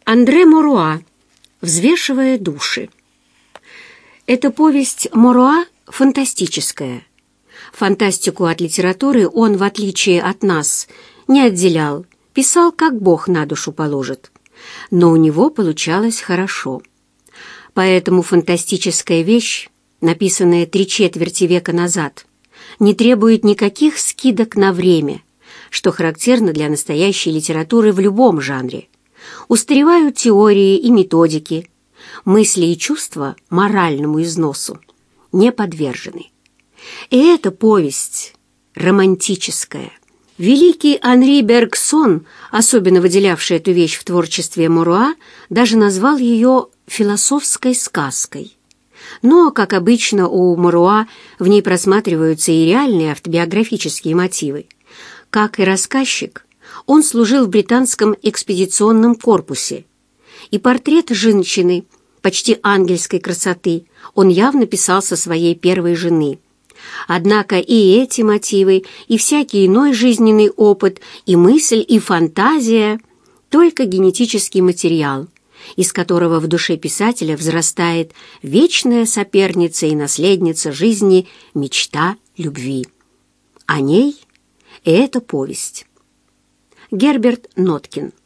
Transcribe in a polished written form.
Андре Моруа «Взвешивая души». Эта повесть Моруа фантастическая. Фантастику от литературы он, в отличие от нас, не отделял, писал, как Бог на душу положит. Но у него получалось хорошо. Поэтому фантастическая вещь, написанная 3/4 века назад, не требует никаких скидок на время, что характерно для настоящей литературы в любом жанре. Устаревают теории и методики, мысли и чувства моральному износу не подвержены. И эта повесть романтическая. Великий Анри Бергсон, особенно выделявший эту вещь в творчестве Моруа, даже назвал ее философской сказкой. Но, как обычно, у Моруа в ней просматриваются и реальные автобиографические мотивы. Как и рассказчик, он служил в британском экспедиционном корпусе, и портрет женщины, почти ангельской красоты, он явно писал со своей первой жены. Однако и эти мотивы, и всякий иной жизненный опыт, и мысль, и фантазия — только генетический материал, из которого в душе писателя взрастает вечная соперница и наследница жизни мечта любви. О ней и эта повесть. Герберт Ноткин.